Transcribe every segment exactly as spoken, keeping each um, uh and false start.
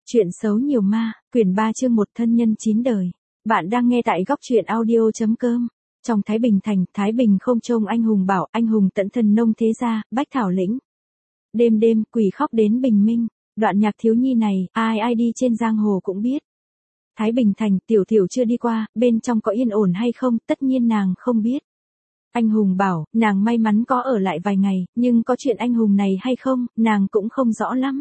Chuyện xấu nhiều ma, quyển ba chương một thân nhân chín đời. Bạn đang nghe tại góc truyện audio.com. Trong Thái Bình thành, Thái Bình không trông anh hùng bảo, anh hùng tận thần nông thế gia, bách thảo lĩnh. Đêm đêm, quỷ khóc đến bình minh. Đoạn nhạc thiếu nhi này, ai ai đi trên giang hồ cũng biết. Thái Bình thành, tiểu tiểu chưa đi qua, bên trong có yên ổn hay không, tất nhiên nàng không biết. Anh hùng bảo, nàng may mắn có ở lại vài ngày, nhưng có chuyện anh hùng này hay không, nàng cũng không rõ lắm.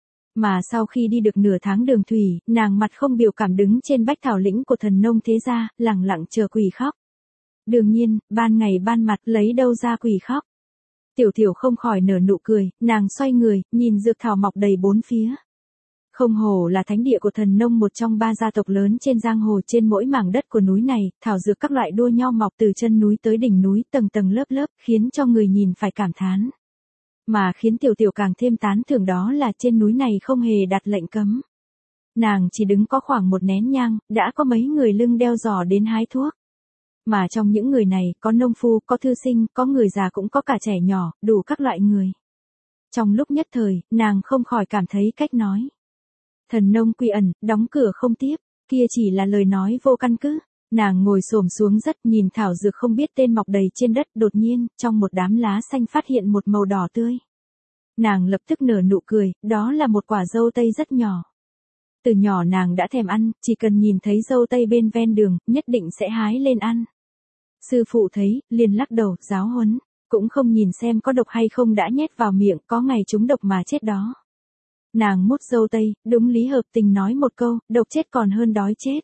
Mà sau khi đi được nửa tháng đường thủy, nàng mặt không biểu cảm đứng trên bách thảo lĩnh của thần nông thế gia, lặng lặng chờ quỷ khóc. Đương nhiên, ban ngày ban mặt lấy đâu ra quỷ khóc. Tiểu tiểu không khỏi nở nụ cười, nàng xoay người, nhìn dược thảo mọc đầy bốn phía. Không hồ là thánh địa của thần nông, một trong ba gia tộc lớn trên giang hồ. Trên mỗi mảng đất của núi này, thảo dược các loại đua nhau mọc từ chân núi tới đỉnh núi, tầng tầng lớp lớp, khiến cho người nhìn phải cảm thán. Mà khiến tiểu tiểu càng thêm tán thưởng đó là trên núi này không hề đặt lệnh cấm. Nàng chỉ đứng có khoảng một nén nhang, đã có mấy người lưng đeo giỏ đến hái thuốc. Mà trong những người này, có nông phu, có thư sinh, có người già cũng có cả trẻ nhỏ, đủ các loại người. Trong lúc nhất thời, nàng không khỏi cảm thấy cách nói. Thần nông quy ẩn, đóng cửa không tiếp, kia chỉ là lời nói vô căn cứ. Nàng ngồi xổm xuống rất nhìn thảo dược không biết tên mọc đầy trên đất, đột nhiên, trong một đám lá xanh phát hiện một màu đỏ tươi. Nàng lập tức nở nụ cười, đó là một quả dâu tây rất nhỏ. Từ nhỏ nàng đã thèm ăn, chỉ cần nhìn thấy dâu tây bên ven đường, nhất định sẽ hái lên ăn. Sư phụ thấy, liền lắc đầu, giáo huấn, cũng không nhìn xem có độc hay không đã nhét vào miệng, có ngày trúng độc mà chết đó. Nàng mút dâu tây, đúng lý hợp tình nói một câu, độc chết còn hơn đói chết.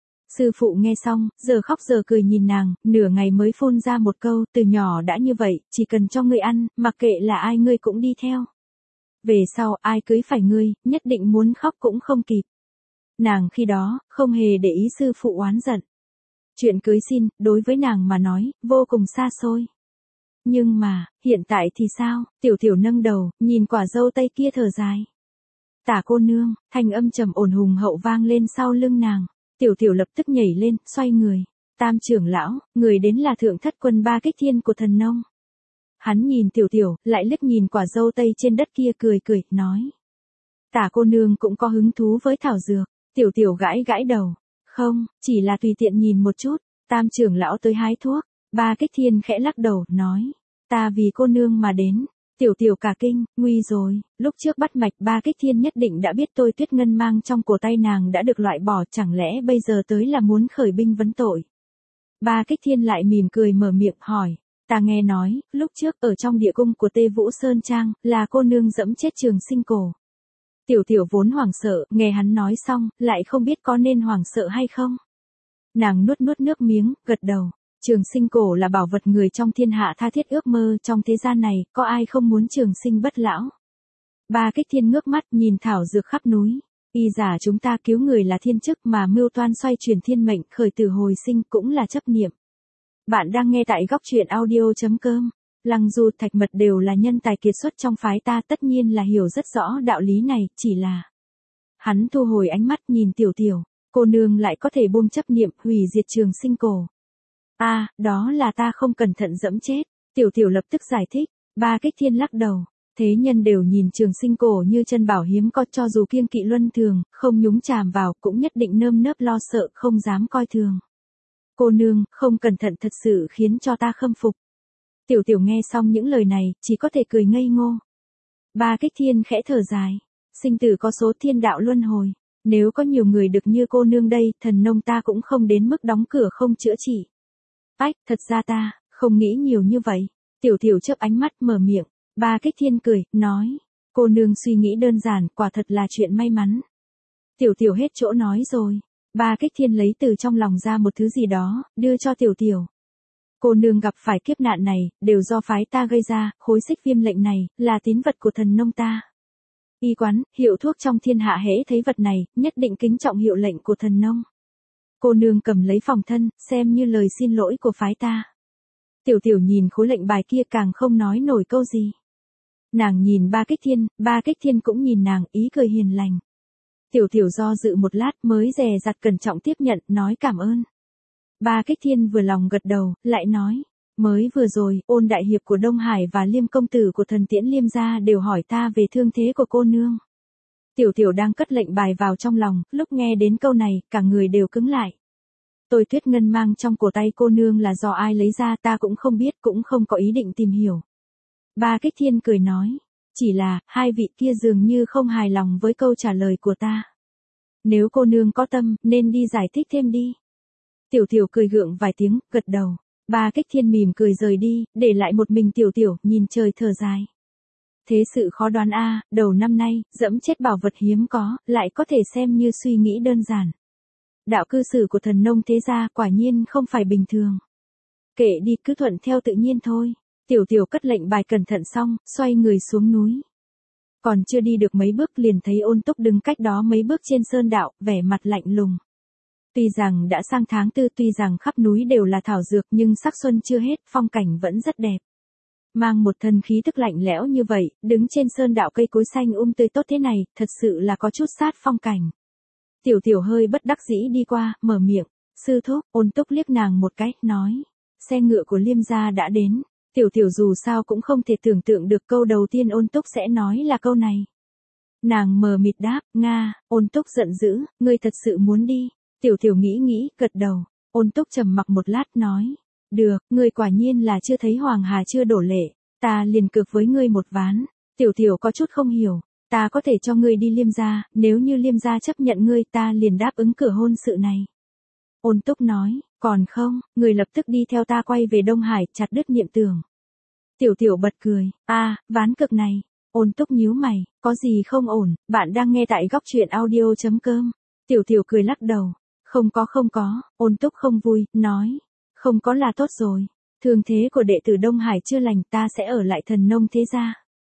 Sư phụ nghe xong, giờ khóc giờ cười nhìn nàng, nửa ngày mới phun ra một câu, từ nhỏ đã như vậy, chỉ cần cho ngươi ăn, mặc kệ là ai ngươi cũng đi theo. Về sau, ai cưới phải ngươi, nhất định muốn khóc cũng không kịp. Nàng khi đó, không hề để ý sư phụ oán giận. Chuyện cưới xin, đối với nàng mà nói, vô cùng xa xôi. Nhưng mà, hiện tại thì sao, tiểu tiểu nâng đầu, nhìn quả dâu tây kia thở dài. Tả cô nương, thanh âm trầm ổn hùng hậu vang lên sau lưng nàng. Tiểu tiểu lập tức nhảy lên, xoay người. Tam trưởng lão, người đến là thượng thất quân ba kích thiên của thần nông. Hắn nhìn tiểu tiểu, lại liếc nhìn quả dâu tây trên đất kia cười cười, nói. Tả cô nương cũng có hứng thú với thảo dược. Tiểu tiểu gãi gãi đầu. Không, chỉ là tùy tiện nhìn một chút. Tam trưởng lão tới hái thuốc. Ba kích thiên khẽ lắc đầu, nói. Ta vì cô nương mà đến. Tiểu tiểu cả kinh, nguy rồi, lúc trước bắt mạch ba kích thiên nhất định đã biết tôi tuyết ngân mang trong cổ tay nàng đã được loại bỏ, chẳng lẽ bây giờ tới là muốn khởi binh vấn tội. Ba kích thiên lại mỉm cười mở miệng hỏi, ta nghe nói, lúc trước ở trong địa cung của Tê Vũ Sơn Trang, là cô nương dẫm chết Trường Sinh cổ. Tiểu tiểu vốn hoảng sợ, nghe hắn nói xong, lại không biết có nên hoảng sợ hay không. Nàng nuốt nuốt nước miếng, gật đầu. Trường sinh cổ là bảo vật người trong thiên hạ tha thiết ước mơ, trong thế gian này, có ai không muốn trường sinh bất lão. Ba kích thiên ngước mắt nhìn thảo dược khắp núi. Y giả chúng ta cứu người là thiên chức mà mưu toan xoay chuyển thiên mệnh khởi tử hồi sinh cũng là chấp niệm. Bạn đang nghe tại góc truyện audio.com. Lăng Du Thạch Mật đều là nhân tài kiệt xuất trong phái ta, tất nhiên là hiểu rất rõ đạo lý này, chỉ là. Hắn thu hồi ánh mắt nhìn tiểu tiểu, cô nương lại có thể buông chấp niệm hủy diệt trường sinh cổ. A, à, đó là ta không cẩn thận dẫm chết. Tiểu tiểu lập tức giải thích. Ba kích thiên lắc đầu. Thế nhân đều nhìn trường sinh cổ như chân bảo hiếm có, cho dù kiêng kỵ luân thường, không nhúng chàm vào, cũng nhất định nơm nớp lo sợ, không dám coi thường. Cô nương, không cẩn thận thật sự khiến cho ta khâm phục. Tiểu tiểu nghe xong những lời này, chỉ có thể cười ngây ngô. Ba kích thiên khẽ thở dài. Sinh tử có số, thiên đạo luân hồi. Nếu có nhiều người được như cô nương đây, thần nông ta cũng không đến mức đóng cửa không chữa trị. Ách, thật ra ta, không nghĩ nhiều như vậy. Tiểu tiểu chớp ánh mắt mở miệng. Ba kích thiên cười, nói. Cô nương suy nghĩ đơn giản, quả thật là chuyện may mắn. Tiểu tiểu hết chỗ nói rồi. Ba kích thiên lấy từ trong lòng ra một thứ gì đó, đưa cho tiểu tiểu. Cô nương gặp phải kiếp nạn này, đều do phái ta gây ra, khối xích viêm lệnh này, là tín vật của thần nông ta. Y quán, hiệu thuốc trong thiên hạ hễ thấy vật này, nhất định kính trọng hiệu lệnh của thần nông. Cô nương cầm lấy phòng thân, xem như lời xin lỗi của phái ta. Tiểu tiểu nhìn khối lệnh bài kia càng không nói nổi câu gì. Nàng nhìn ba kích thiên, ba kích thiên cũng nhìn nàng, ý cười hiền lành. Tiểu tiểu do dự một lát mới dè dặt cẩn trọng tiếp nhận, nói cảm ơn. Ba kích thiên vừa lòng gật đầu, lại nói. Mới vừa rồi, Ôn đại hiệp của Đông Hải và Liêm công tử của thần Tiễn Liêm gia đều hỏi ta về thương thế của cô nương. Tiểu tiểu đang cất lệnh bài vào trong lòng, lúc nghe đến câu này, cả người đều cứng lại. Tôi Tuyết Ngân mang trong cổ tay cô nương là do ai lấy ra ta cũng không biết, cũng không có ý định tìm hiểu. Ba Kích Thiên cười nói, chỉ là, hai vị kia dường như không hài lòng với câu trả lời của ta. Nếu cô nương có tâm, nên đi giải thích thêm đi. Tiểu tiểu cười gượng vài tiếng, gật đầu. Ba Kích Thiên mỉm cười rời đi, để lại một mình tiểu tiểu, nhìn trời thở dài. Thế sự khó đoán a, đầu năm nay, dẫm chết bảo vật hiếm có, lại có thể xem như suy nghĩ đơn giản. Đạo cư xử của thần nông thế gia quả nhiên không phải bình thường. Kệ đi, cứ thuận theo tự nhiên thôi. Tiểu tiểu cất lệnh bài cẩn thận xong, xoay người xuống núi. Còn chưa đi được mấy bước liền thấy Ôn Túc đứng cách đó mấy bước trên sơn đạo, vẻ mặt lạnh lùng. Tuy rằng đã sang tháng tư, tuy rằng khắp núi đều là thảo dược nhưng sắc xuân chưa hết, phong cảnh vẫn rất đẹp. Mang một thân khí tức lạnh lẽo như vậy, đứng trên sơn đạo cây cối xanh um tươi tốt thế này, thật sự là có chút sát phong cảnh. Tiểu tiểu hơi bất đắc dĩ đi qua, mở miệng, sư thúc. Ôn Túc liếc nàng một cái, nói, xe ngựa của Liêm gia đã đến. Tiểu tiểu dù sao cũng không thể tưởng tượng được câu đầu tiên Ôn Túc sẽ nói là câu này. Nàng mờ mịt đáp, Nga. Ôn Túc giận dữ, ngươi thật sự muốn đi. Tiểu tiểu nghĩ nghĩ, gật đầu. Ôn Túc trầm mặc một lát nói, được, ngươi quả nhiên là chưa thấy Hoàng Hà chưa đổ lệ, ta liền cược với ngươi một ván. Tiểu tiểu có chút không hiểu, ta có thể cho ngươi đi Liêm gia, nếu như Liêm gia chấp nhận ngươi ta liền đáp ứng cửa hôn sự này. Ôn Túc nói, còn không, ngươi lập tức đi theo ta quay về Đông Hải, chặt đứt niệm tưởng. Tiểu tiểu bật cười, a, à, ván cực này. Ôn Túc nhíu mày, có gì không ổn, bạn đang nghe tại góc truyện audio chấm com. Tiểu tiểu cười lắc đầu, không có không có. Ôn Túc không vui, nói, không có là tốt rồi. Thương thế của đệ tử Đông Hải chưa lành, ta sẽ ở lại thần nông thế gia.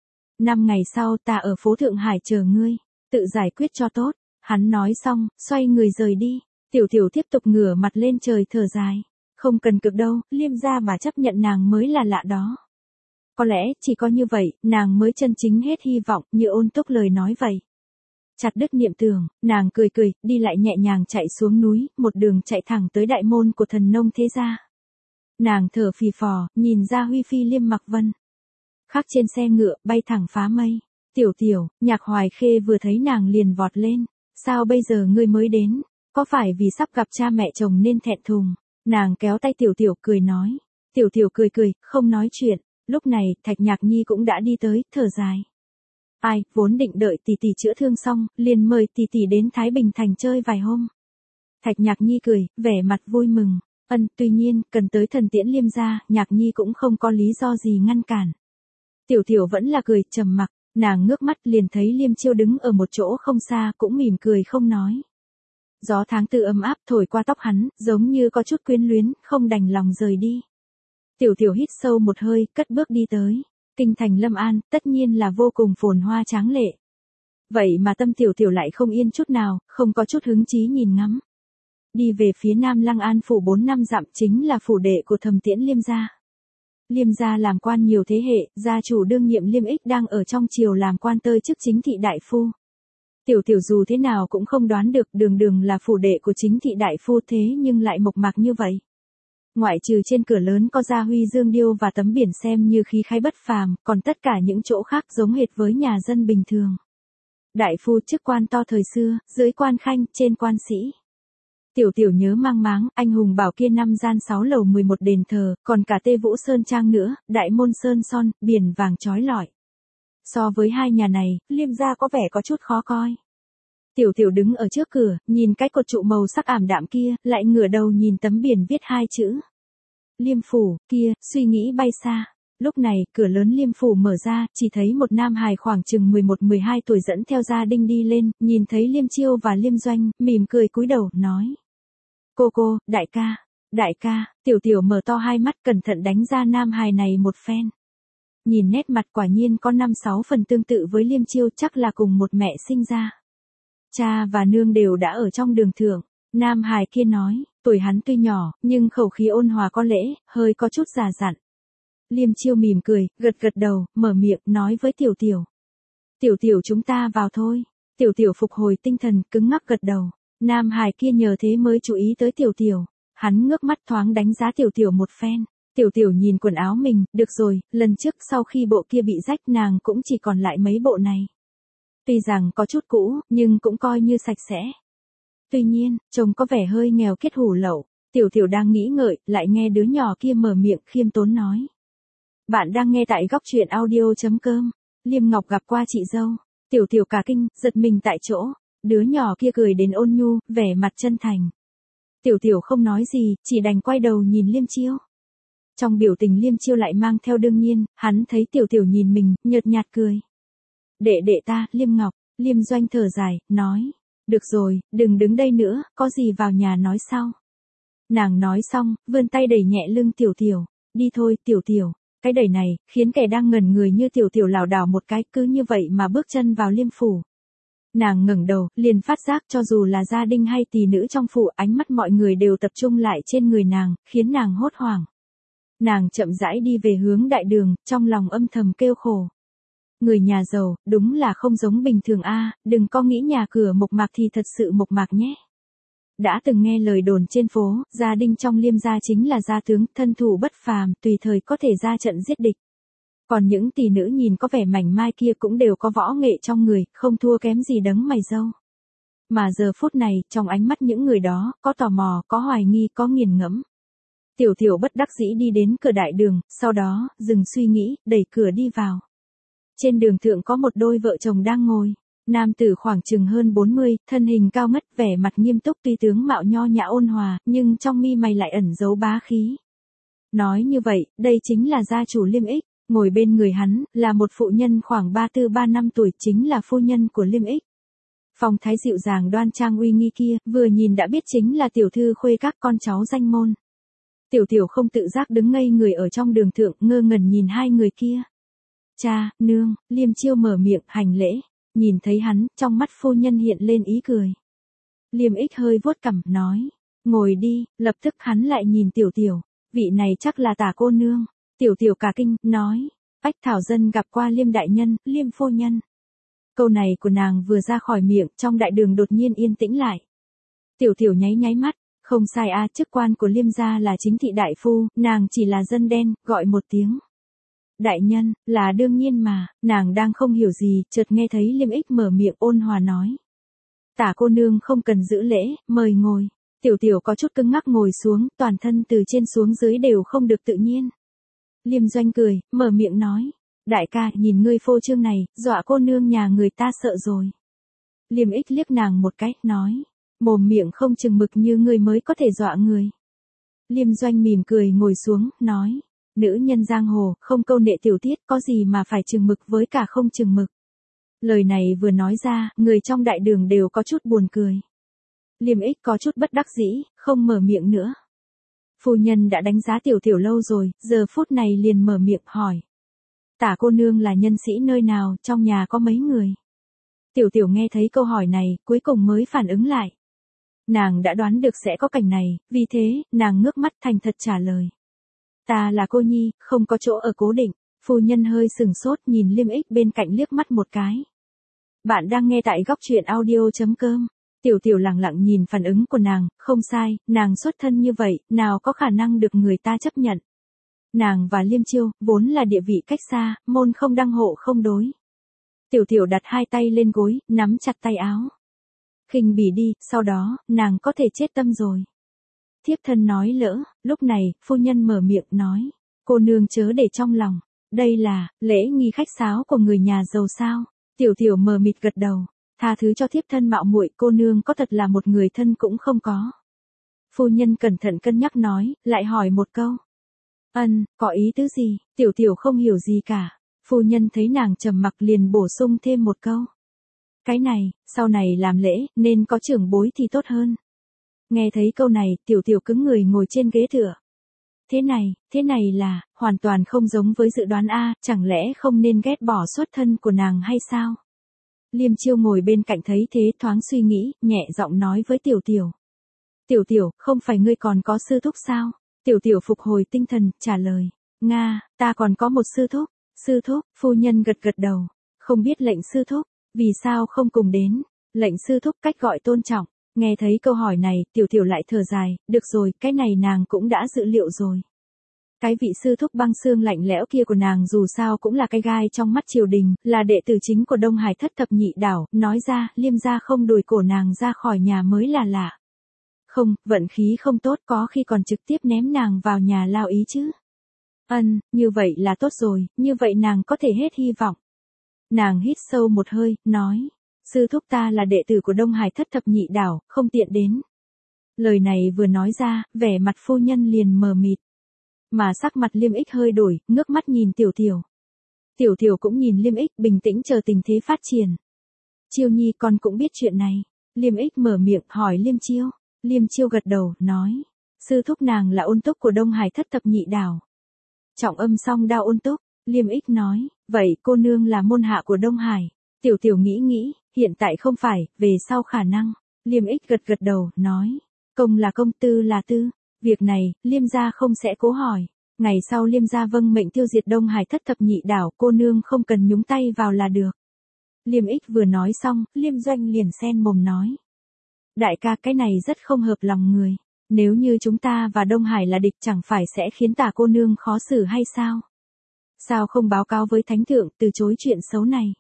Năm ngày sau ta ở phố Thượng Hải chờ ngươi, tự giải quyết cho tốt. Hắn nói xong, xoay người rời đi. Tiểu tiểu tiếp tục ngửa mặt lên trời thở dài. Không cần cực đâu, Liêm gia mà chấp nhận nàng mới là lạ đó. Có lẽ, chỉ có như vậy, nàng mới chân chính hết hy vọng, như Ôn Túc lời nói vậy. Chặt đứt niệm tưởng, nàng cười cười, đi lại nhẹ nhàng chạy xuống núi, một đường chạy thẳng tới đại môn của thần nông thế gia. Nàng thở phì phò, nhìn ra Huy Phi Liêm Mặc Vân. Khắc trên xe ngựa, bay thẳng phá mây. Tiểu tiểu, Nhạc Hoài Khê vừa thấy nàng liền vọt lên. Sao bây giờ ngươi mới đến? Có phải vì sắp gặp cha mẹ chồng nên thẹn thùng? Nàng kéo tay tiểu tiểu cười nói. Tiểu tiểu cười cười, không nói chuyện. Lúc này, Thạch Nhạc Nhi cũng đã đi tới, thở dài. Ai, vốn định đợi tỷ tỷ chữa thương xong, liền mời tỷ tỷ đến Thái Bình Thành chơi vài hôm. Thạch Nhạc Nhi cười, vẻ mặt vui mừng. Ân, tuy nhiên, cần tới thần tiễn Liêm gia, Nhạc Nhi cũng không có lý do gì ngăn cản. Tiểu tiểu vẫn là cười, trầm mặc, nàng ngước mắt liền thấy Liêm Chiêu đứng ở một chỗ không xa, cũng mỉm cười không nói. Gió tháng tư ấm áp thổi qua tóc hắn, giống như có chút quyến luyến, không đành lòng rời đi. Tiểu tiểu hít sâu một hơi, cất bước đi tới. Kinh thành Lâm An, tất nhiên là vô cùng phồn hoa tráng lệ. Vậy mà tâm tiểu tiểu lại không yên chút nào, không có chút hứng chí nhìn ngắm. Đi về phía Nam Lăng An phủ bốn năm dặm chính là phủ đệ của Thẩm Tiễn Liêm gia. Liêm gia làm quan nhiều thế hệ, gia chủ đương nhiệm Liêm Ích đang ở trong triều làm quan tơi chức chính thị đại phu. Tiểu tiểu dù thế nào cũng không đoán được đường đường là phủ đệ của chính thị đại phu thế nhưng lại mộc mạc như vậy. Ngoại trừ trên cửa lớn có gia huy dương điêu và tấm biển xem như khí khái bất phàm, còn tất cả những chỗ khác giống hệt với nhà dân bình thường. Đại phu chức quan to thời xưa, dưới quan khanh, trên quan sĩ. Tiểu tiểu nhớ mang máng, anh hùng bảo kia năm gian sáu lầu mười một đền thờ, còn cả Tê Vũ Sơn Trang nữa, đại môn sơn son, biển vàng chói lọi. So với hai nhà này, Liêm gia có vẻ có chút khó coi. Tiểu tiểu đứng ở trước cửa, nhìn cái cột trụ màu sắc ảm đạm kia, lại ngửa đầu nhìn tấm biển viết hai chữ. Liêm phủ, kia, suy nghĩ bay xa. Lúc này, cửa lớn Liêm phủ mở ra, chỉ thấy một nam hài khoảng chừng mười một mười hai tuổi dẫn theo gia đình đi lên, nhìn thấy Liêm Chiêu và Liêm Doanh, mỉm cười cúi đầu, nói. Cô cô, đại ca, đại ca, tiểu tiểu mở to hai mắt cẩn thận đánh ra nam hài này một phen. Nhìn nét mặt quả nhiên có năm sáu phần tương tự với Liêm Chiêu, chắc là cùng một mẹ sinh ra. Cha và nương đều đã ở trong đường thượng. Nam hài kia nói, tuổi hắn tuy nhỏ, nhưng khẩu khí ôn hòa có lễ, hơi có chút già dặn. Liêm Chiêu mỉm cười, gật gật đầu, mở miệng, nói với tiểu tiểu. Tiểu tiểu chúng ta vào thôi. Tiểu tiểu phục hồi tinh thần, cứng ngắc gật đầu. Nam hài kia nhờ thế mới chú ý tới tiểu tiểu. Hắn ngước mắt thoáng đánh giá tiểu tiểu một phen. Tiểu tiểu nhìn quần áo mình, được rồi, lần trước sau khi bộ kia bị rách nàng cũng chỉ còn lại mấy bộ này. Tuy rằng có chút cũ, nhưng cũng coi như sạch sẽ. Tuy nhiên, trông có vẻ hơi nghèo kiết hủ lậu. Tiểu Tiểu đang nghĩ ngợi, lại nghe đứa nhỏ kia mở miệng khiêm tốn nói. Bạn đang nghe tại góc truyện audio.com. Liêm Ngọc gặp qua chị dâu. Tiểu Tiểu cả kinh, giật mình tại chỗ. Đứa nhỏ kia cười đến ôn nhu, vẻ mặt chân thành. Tiểu Tiểu không nói gì, chỉ đành quay đầu nhìn Liêm Chiêu. Trong biểu tình Liêm Chiêu lại mang theo đương nhiên, hắn thấy Tiểu Tiểu nhìn mình, nhợt nhạt cười. Đệ đệ ta, Liêm Ngọc. Liêm Doanh thở dài, nói. Được rồi, đừng đứng đây nữa, có gì vào nhà nói sau. Nàng nói xong, vươn tay đẩy nhẹ lưng Tiểu Tiểu. Đi thôi, Tiểu Tiểu. Cái đẩy này, khiến kẻ đang ngẩn người như Tiểu Tiểu lảo đảo một cái, cứ như vậy mà bước chân vào Liêm phủ. Nàng ngẩng đầu, liền phát giác cho dù là gia đình hay tỳ nữ trong phủ, ánh mắt mọi người đều tập trung lại trên người nàng, khiến nàng hốt hoảng. Nàng chậm rãi đi về hướng đại đường, trong lòng âm thầm kêu khổ. Người nhà giàu, đúng là không giống bình thường a, đừng có nghĩ nhà cửa mộc mạc thì thật sự mộc mạc nhé. Đã từng nghe lời đồn trên phố, gia đình trong Liêm gia chính là gia tướng, thân thủ bất phàm, tùy thời có thể ra trận giết địch. Còn những tỷ nữ nhìn có vẻ mảnh mai kia cũng đều có võ nghệ trong người, không thua kém gì đấng mày râu. Mà giờ phút này, trong ánh mắt những người đó, có tò mò, có hoài nghi, có nghiền ngẫm. Tiểu Tiểu bất đắc dĩ đi đến cửa đại đường, sau đó, dừng suy nghĩ, đẩy cửa đi vào. Trên đường thượng có một đôi vợ chồng đang ngồi. Nam tử khoảng chừng hơn bốn mươi, thân hình cao ngất, vẻ mặt nghiêm túc, tuy tướng mạo nho nhã ôn hòa, nhưng trong mi mày lại ẩn giấu bá khí. Nói như vậy, đây chính là gia chủ Liêm Ích. Ngồi bên người hắn, là một phụ nhân khoảng ba tư ba năm tuổi, chính là phu nhân của Liêm Ích. Phong thái dịu dàng đoan trang uy nghi kia, vừa nhìn đã biết chính là tiểu thư khuê các con cháu danh môn. Tiểu Tiểu không tự giác đứng ngây người ở trong đường thượng, ngơ ngẩn nhìn hai người kia. Cha, nương, Liêm Chiêu mở miệng, hành lễ. Nhìn thấy hắn, trong mắt phu nhân hiện lên ý cười. Liêm Ích hơi vuốt cằm, nói. Ngồi đi, lập tức hắn lại nhìn Tiểu Tiểu. Vị này chắc là Tả cô nương. Tiểu Tiểu cả kinh, nói. Bách Thảo Dân gặp qua Liêm đại nhân, Liêm phu nhân. Câu này của nàng vừa ra khỏi miệng, trong đại đường đột nhiên yên tĩnh lại. Tiểu Tiểu nháy nháy mắt. Không sai a, chức quan của Liêm gia là chính thị đại phu, nàng chỉ là dân đen, gọi một tiếng. Đại nhân, là đương nhiên mà, nàng đang không hiểu gì, chợt nghe thấy Liêm Ích mở miệng ôn hòa nói. Tả cô nương không cần giữ lễ, mời ngồi. Tiểu Tiểu có chút cứng ngắc ngồi xuống, toàn thân từ trên xuống dưới đều không được tự nhiên. Liêm Doanh cười, mở miệng nói. Đại ca, nhìn ngươi phô trương này, dọa cô nương nhà người ta sợ rồi. Liêm Ích liếc nàng một cái, nói. Mồm miệng không chừng mực như ngươi mới có thể dọa người. Liêm Doanh mỉm cười ngồi xuống, nói. Nữ nhân giang hồ, không câu nệ tiểu tiết, có gì mà phải chừng mực với cả không chừng mực. Lời này vừa nói ra, người trong đại đường đều có chút buồn cười. Liêm Ích có chút bất đắc dĩ, không mở miệng nữa. Phu nhân đã đánh giá Tiểu Tiểu lâu rồi, giờ phút này liền mở miệng hỏi. Tả cô nương là nhân sĩ nơi nào, trong nhà có mấy người? Tiểu Tiểu nghe thấy câu hỏi này, cuối cùng mới phản ứng lại. Nàng đã đoán được sẽ có cảnh này, vì thế, nàng ngước mắt thành thật trả lời. Ta là cô nhi, không có chỗ ở cố định. Phu nhân hơi sừng sốt nhìn Liêm Ích bên cạnh liếc mắt một cái. Bạn đang nghe tại góc truyện audio.com. Tiểu Tiểu lặng lặng nhìn phản ứng của nàng, không sai, nàng xuất thân như vậy, nào có khả năng được người ta chấp nhận. Nàng và Liêm Chiêu, vốn là địa vị cách xa, môn không đăng hộ không đối. Tiểu Tiểu đặt hai tay lên gối, nắm chặt tay áo. Khinh bỉ đi, sau đó, nàng có thể chết tâm rồi. Thiếp thân nói lỡ, lúc này, phu nhân mở miệng nói. Cô nương chớ để trong lòng. Đây là, lễ nghi khách sáo của người nhà giàu sao. Tiểu Tiểu mờ mịt gật đầu. Tha thứ cho thiếp thân mạo muội, cô nương có thật là một người thân cũng không có. Phu nhân cẩn thận cân nhắc nói, lại hỏi một câu. Ân, có ý tứ gì? Tiểu Tiểu không hiểu gì cả. Phu nhân thấy nàng trầm mặc liền bổ sung thêm một câu. Cái này, sau này làm lễ, nên có trưởng bối thì tốt hơn. Nghe thấy câu này, Tiểu Tiểu cứng người ngồi trên ghế tựa. Thế này, thế này là, hoàn toàn không giống với dự đoán a, chẳng lẽ không nên ghét bỏ xuất thân của nàng hay sao? Liêm Chiêu ngồi bên cạnh thấy thế thoáng suy nghĩ, nhẹ giọng nói với Tiểu Tiểu. Tiểu Tiểu, không phải ngươi còn có sư thúc sao? Tiểu Tiểu phục hồi tinh thần, trả lời. Nga, ta còn có một sư thúc. Sư thúc, phu nhân gật gật đầu. Không biết lệnh sư thúc, vì sao không cùng đến? Lệnh sư thúc cách gọi tôn trọng. Nghe thấy câu hỏi này, Tiểu Tiểu lại thở dài, được rồi, cái này nàng cũng đã dự liệu rồi. Cái vị sư thúc băng xương lạnh lẽo kia của nàng dù sao cũng là cái gai trong mắt triều đình, là đệ tử chính của Đông Hải thất thập nhị đảo, nói ra, Liêm gia không đuổi cổ nàng ra khỏi nhà mới là lạ. Không, vận khí không tốt, có khi còn trực tiếp ném nàng vào nhà lao ý chứ. Ân, như vậy là tốt rồi, như vậy nàng có thể hết hy vọng. Nàng hít sâu một hơi, nói, sư thúc ta là đệ tử của Đông Hải thất thập nhị đảo, không tiện đến. Lời này vừa nói ra, vẻ mặt phu nhân liền mờ mịt. Mà sắc mặt Liêm Ích hơi đổi, ngước mắt nhìn Tiểu Tiểu. Tiểu Tiểu cũng nhìn Liêm Ích, bình tĩnh chờ tình thế phát triển. Chiêu Nhi con cũng biết chuyện này. Liêm Ích mở miệng hỏi Liêm Chiêu. Liêm Chiêu gật đầu, nói, sư thúc nàng là ôn túc của Đông Hải thất thập nhị đảo. Trọng âm song đao ôn túc. Liêm Ích nói, vậy cô nương là môn hạ của Đông Hải. Tiểu Tiểu nghĩ nghĩ, hiện tại không phải, về sau khả năng. Liêm Ích gật gật đầu, nói, công là công, tư là tư. Việc này, Liêm gia không sẽ cố hỏi. Ngày sau Liêm gia vâng mệnh tiêu diệt Đông Hải thất thập nhị đảo, cô nương không cần nhúng tay vào là được. Liêm Ích vừa nói xong, Liêm Doanh liền xen mồm nói. Đại ca, cái này rất không hợp lòng người. Nếu như chúng ta và Đông Hải là địch chẳng phải sẽ khiến tả cô nương khó xử hay sao? Sao không báo cáo với thánh thượng từ chối chuyện xấu này?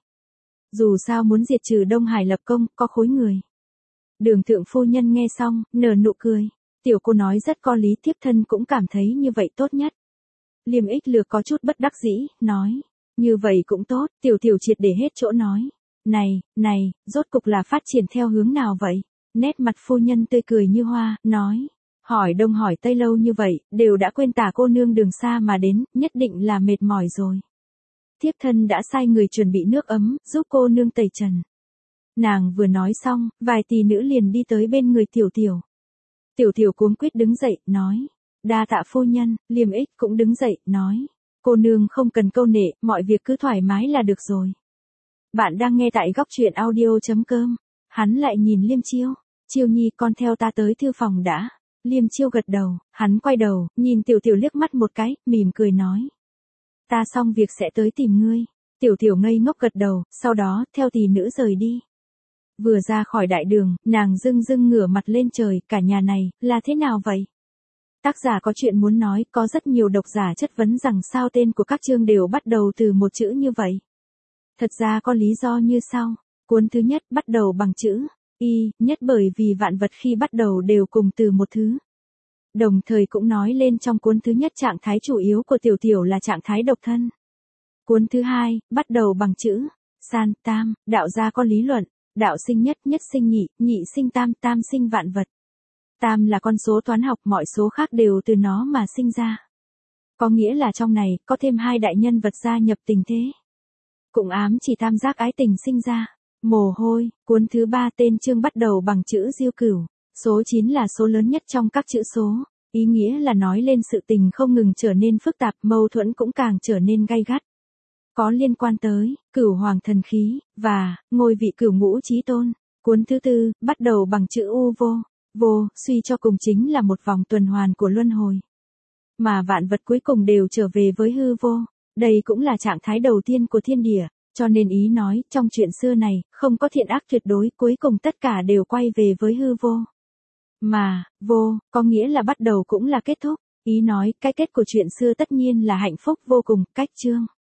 Dù sao muốn diệt trừ Đông Hải lập công, có khối người. Đường thượng phu nhân nghe xong, nở nụ cười. Tiểu cô nói rất có lý, thiếp thân cũng cảm thấy như vậy tốt nhất. Liêm Ích lược có chút bất đắc dĩ, nói. Như vậy cũng tốt, Tiểu Tiểu triệt để hết chỗ nói. Này, này, rốt cục là phát triển theo hướng nào vậy? Nét mặt phu nhân tươi cười như hoa, nói. Hỏi đông hỏi tây lâu như vậy, đều đã quên tả cô nương đường xa mà đến, nhất định là mệt mỏi rồi. Thiếp thân đã sai người chuẩn bị nước ấm, giúp cô nương tẩy trần. Nàng vừa nói xong, vài tỷ nữ liền đi tới bên người Tiểu Tiểu. Tiểu Tiểu cuống quýt đứng dậy, nói. Đa tạ phu nhân. Liêm Ích cũng đứng dậy, nói. Cô nương không cần câu nệ, mọi việc cứ thoải mái là được rồi. Bạn đang nghe tại góc truyện audio chấm com. Hắn lại nhìn Liêm Chiêu. Chiêu Nhi, con theo ta tới thư phòng đã. Liêm Chiêu gật đầu, hắn quay đầu, nhìn Tiểu Tiểu liếc mắt một cái, mỉm cười nói. Ta xong việc sẽ tới tìm ngươi. Tiểu Tiểu ngây ngốc gật đầu, sau đó, theo tỷ nữ rời đi. Vừa ra khỏi đại đường, nàng dưng dưng ngửa mặt lên trời, cả nhà này, là thế nào vậy? Tác giả có chuyện muốn nói, có rất nhiều độc giả chất vấn rằng sao tên của các chương đều bắt đầu từ một chữ như vậy. Thật ra có lý do như sau. Cuốn thứ nhất bắt đầu bằng chữ Y, nhất bởi vì vạn vật khi bắt đầu đều cùng từ một thứ. Đồng thời cũng nói lên trong cuốn thứ nhất trạng thái chủ yếu của Tiểu Tiểu là trạng thái độc thân. Cuốn thứ hai, bắt đầu bằng chữ San, tam, đạo gia có lý luận, đạo sinh nhất, nhất sinh nhị, nhị sinh tam, tam sinh vạn vật. Tam là con số toán học, mọi số khác đều từ nó mà sinh ra. Có nghĩa là trong này, có thêm hai đại nhân vật gia nhập tình thế. Cũng ám chỉ tam giác ái tình sinh ra. Mồ hôi, cuốn thứ ba tên chương bắt đầu bằng chữ Diêu Cửu. Số chín là số lớn nhất trong các chữ số. Ý nghĩa là nói lên sự tình không ngừng trở nên phức tạp, mâu thuẫn cũng càng trở nên gay gắt. Có liên quan tới Cửu Hoàng thần khí và ngôi vị Cửu Ngũ Chí Tôn. Cuốn thứ tư bắt đầu bằng chữ U vô. Vô, suy cho cùng chính là một vòng tuần hoàn của luân hồi. Mà vạn vật cuối cùng đều trở về với hư vô. Đây cũng là trạng thái đầu tiên của thiên địa. Cho nên ý nói, trong chuyện xưa này, không có thiện ác tuyệt đối, cuối cùng tất cả đều quay về với hư vô. Mà, vô, có nghĩa là bắt đầu cũng là kết thúc. Ý nói, cái kết của chuyện xưa tất nhiên là hạnh phúc vô cùng, cách chương.